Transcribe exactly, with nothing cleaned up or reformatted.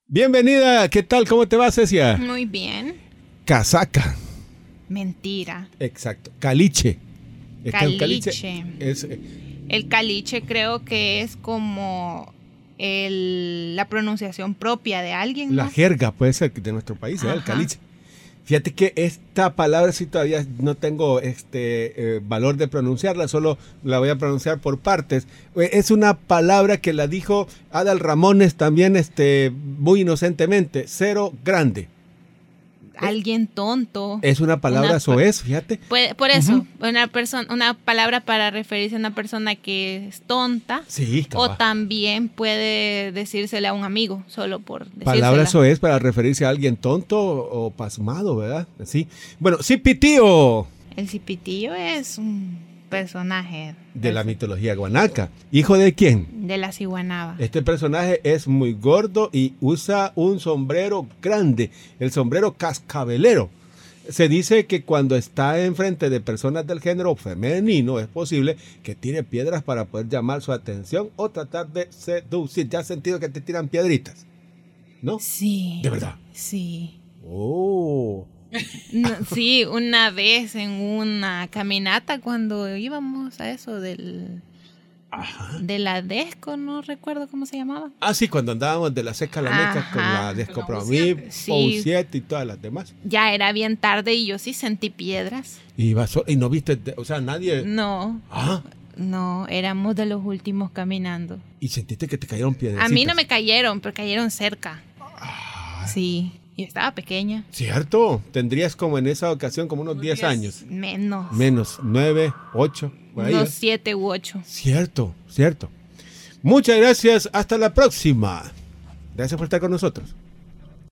Bienvenida, ¿qué tal? ¿Cómo te va, Cecia? Muy bien. Casaca. Mentira. Exacto. Caliche. Es que un Caliche. es, El caliche creo que es como el, la pronunciación propia de alguien, ¿no? La jerga puede ser de nuestro país, ¿eh? El caliche. Fíjate que esta palabra sí todavía no tengo este eh, valor de pronunciarla, solo la voy a pronunciar por partes. Es una palabra que la dijo Adal Ramones también este, muy inocentemente, cero grande. Alguien tonto. Es una palabra una, soez, fíjate. Puede, por eso, Uh-huh. una persona, una palabra para referirse a una persona que es tonta. Sí, o también puede decírsele a un amigo, solo por decírsela. Palabra soez para referirse a alguien tonto o pasmado, ¿verdad? Sí. Bueno, Cipitío. El cipitío es un personaje de la mitología guanaca. ¿Hijo de quién? De la ciguanaba. Este personaje es muy gordo y usa un sombrero grande, el sombrero cascabelero. Se dice que cuando está enfrente de personas del género femenino es posible que tire piedras para poder llamar su atención o tratar de seducir. ¿Ya has sentido que te tiran piedritas? ¿No? Sí. ¿De verdad? Sí. Oh. No, sí, una vez en una caminata cuando íbamos a eso del Ajá. de la Desco, no recuerdo cómo se llamaba. Ah, sí, cuando andábamos de la Seca a la Meca Ajá. con la Desco Promí, Sí. U siete y todas las demás. Ya era bien tarde y yo sí sentí piedras. Y, vas, y no viste, o sea, nadie... No. Ah. No, éramos de los últimos caminando. ¿Y sentiste que te cayeron piedras? A mí no me cayeron, pero cayeron cerca. Ah. Sí. Yo estaba pequeña. Cierto, tendrías como en esa ocasión como unos diez años. Menos. Menos, nueve, ocho, por ahí. Unos siete u ocho. Cierto, cierto. Muchas gracias, hasta la próxima. Gracias por estar con nosotros.